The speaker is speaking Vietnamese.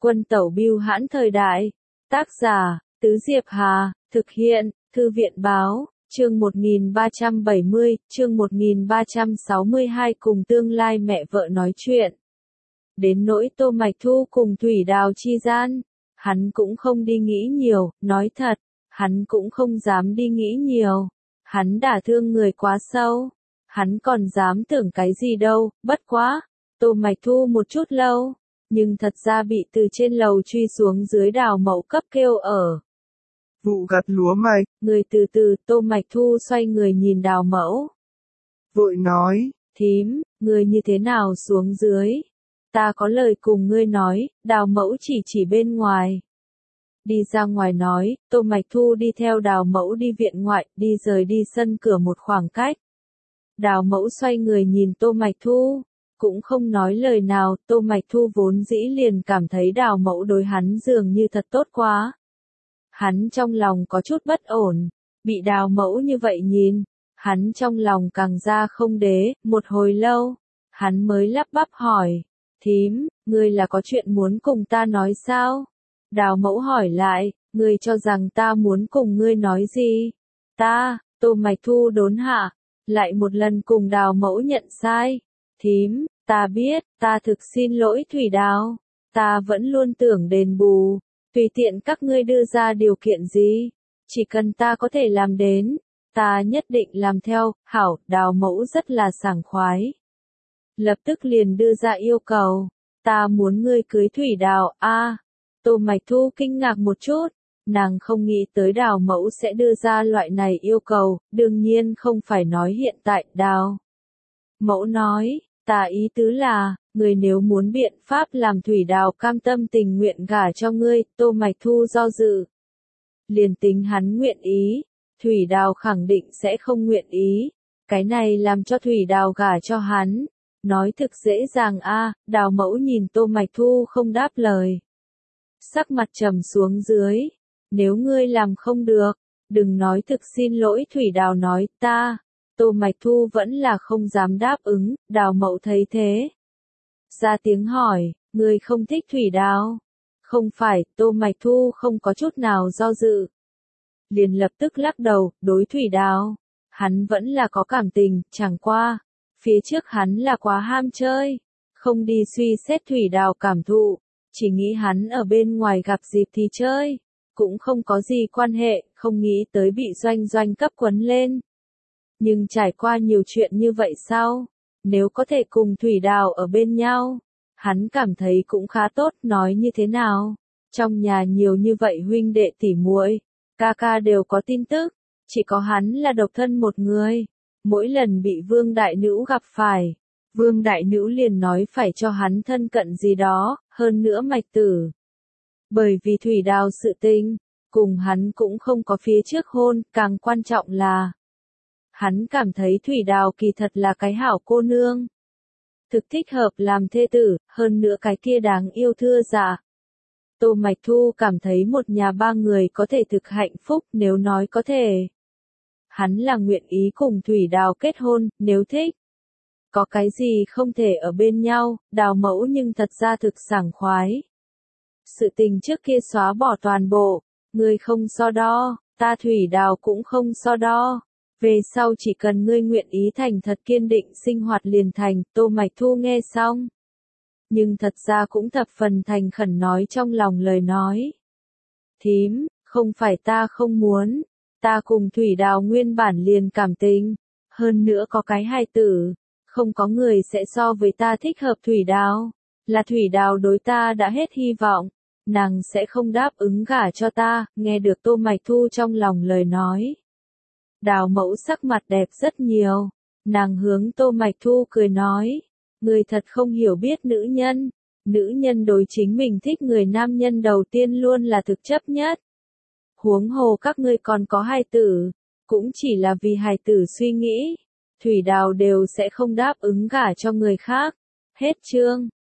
Quân tẩu bưu hãn thời đại. Tác giả, Tứ Diệp Hà, thực hiện, Thư viện báo, chương 1370, chương 1362 cùng tương lai mẹ vợ nói chuyện. Đến nỗi Tô Mạch Thu cùng Thủy Đào chi gian, hắn cũng không đi nghĩ nhiều, nói thật, hắn cũng không dám đi nghĩ nhiều. Hắn đả thương người quá sâu, hắn còn dám tưởng cái gì đâu, bất quá, Tô Mạch Thu một chút lâu, nhưng thật ra bị từ trên lầu truy xuống dưới Đào Mẫu cấp kêu ở. Vụ gặt lúa mạch. Người từ từ, Tô Mạch Thu xoay người nhìn Đào Mẫu. Vội nói. Thím, người như thế nào xuống dưới? Ta có lời cùng ngươi nói, Đào Mẫu chỉ bên ngoài. Đi ra ngoài nói, Tô Mạch Thu đi theo Đào Mẫu đi viện ngoại, đi rời đi sân cửa một khoảng cách. Đào Mẫu xoay người nhìn Tô Mạch Thu, cũng không nói lời nào, Tô Mạch Thu vốn dĩ liền cảm thấy Đào Mẫu đối hắn dường như thật tốt quá. Hắn trong lòng có chút bất ổn, bị Đào Mẫu như vậy nhìn, hắn trong lòng càng ra không đế, một hồi lâu, hắn mới lắp bắp hỏi, thím, ngươi là có chuyện muốn cùng ta nói sao? Đào Mẫu hỏi lại, ngươi cho rằng ta muốn cùng ngươi nói gì? Tô Mạch Thu đốn hạ, lại một lần cùng Đào Mẫu nhận sai. Thím, ta biết, ta thực xin lỗi Thủy Đào, ta vẫn luôn tưởng đền bù, tùy tiện các ngươi đưa ra điều kiện gì, chỉ cần ta có thể làm đến, ta nhất định làm theo. Hảo, Đào Mẫu rất là sảng khoái. Lập tức liền đưa ra yêu cầu, ta muốn ngươi cưới Thủy Đào. Tô Mạch Thu kinh ngạc một chút, nàng không nghĩ tới Đào Mẫu sẽ đưa ra loại này yêu cầu, đương nhiên không phải nói hiện tại. Đào Mẫu nói, ta ý tứ là, người nếu muốn biện pháp làm Thủy Đào cam tâm tình nguyện gả cho ngươi. Tô Mạch Thu do dự. Liền tính hắn nguyện ý, Thủy Đào khẳng định sẽ không nguyện ý, cái này làm cho Thủy Đào gả cho hắn. Nói thực dễ dàng. Đào Mẫu nhìn Tô Mạch Thu không đáp lời. Sắc mặt trầm xuống dưới, nếu ngươi làm không được, đừng nói thực xin lỗi. Thủy Đào nói, Tô Mạch Thu vẫn là không dám đáp ứng. Đào Mẫu thấy thế, ra tiếng hỏi, ngươi không thích Thủy Đào? Không phải. Tô Mạch Thu không có chút nào do dự, liền lập tức lắc đầu, đối Thủy Đào, hắn vẫn là có cảm tình, chẳng qua, phía trước hắn là quá ham chơi, không đi suy xét Thủy Đào cảm thụ, chỉ nghĩ hắn ở bên ngoài gặp dịp thì chơi, cũng không có gì quan hệ, không nghĩ tới bị Doanh cấp quấn lên. Nhưng trải qua nhiều chuyện như vậy sau, nếu có thể cùng Thủy Đào ở bên nhau, hắn cảm thấy cũng khá tốt. Nói như thế nào, trong nhà nhiều như vậy huynh đệ tỉ muội, ca ca đều có tin tức, chỉ có hắn là độc thân một người. Mỗi lần bị Vương Đại Nữ gặp phải, Vương Đại Nữ liền nói phải cho hắn thân cận gì đó, hơn nữa Mạch Tử. Bởi vì Thủy Đào sự tình, cùng hắn cũng không có phía trước hôn, càng quan trọng là hắn cảm thấy Thủy Đào kỳ thật là cái hảo cô nương, thực thích hợp làm thê tử, hơn nữa cái kia đáng yêu thưa dạ. Tô Mạch Thu cảm thấy một nhà ba người có thể thực hạnh phúc. Nếu nói có thể, hắn là nguyện ý cùng Thủy Đào kết hôn. Nếu thích, có cái gì không thể ở bên nhau. Đào Mẫu nhưng thật ra thực sảng khoái. Sự tình trước kia xóa bỏ toàn bộ, ngươi không so đo, ta Thủy Đào cũng không so đo. Về sau chỉ cần ngươi nguyện ý thành thật kiên định sinh hoạt liền thành. Tô Mạch Thu nghe xong, nhưng thật ra cũng thập phần thành khẩn nói trong lòng lời nói. Thím, không phải ta không muốn, ta cùng Thủy Đào nguyên bản liền cảm tình, hơn nữa có cái hài tử, không có người sẽ so với ta thích hợp Thủy Đào, là Thủy Đào đối ta đã hết hy vọng, nàng sẽ không đáp ứng gả cho ta. Nghe được Tô Mạch Thu trong lòng lời nói, Đào Mẫu sắc mặt đẹp rất nhiều, nàng hướng Tô Mạch Thu cười nói, người thật không hiểu biết nữ nhân đối chính mình thích người nam nhân đầu tiên luôn là thực chấp nhất. Huống hồ các ngươi còn có hài tử, cũng chỉ là vì hài tử suy nghĩ, Thủy Đào đều sẽ không đáp ứng gả cho người khác. Hết chương.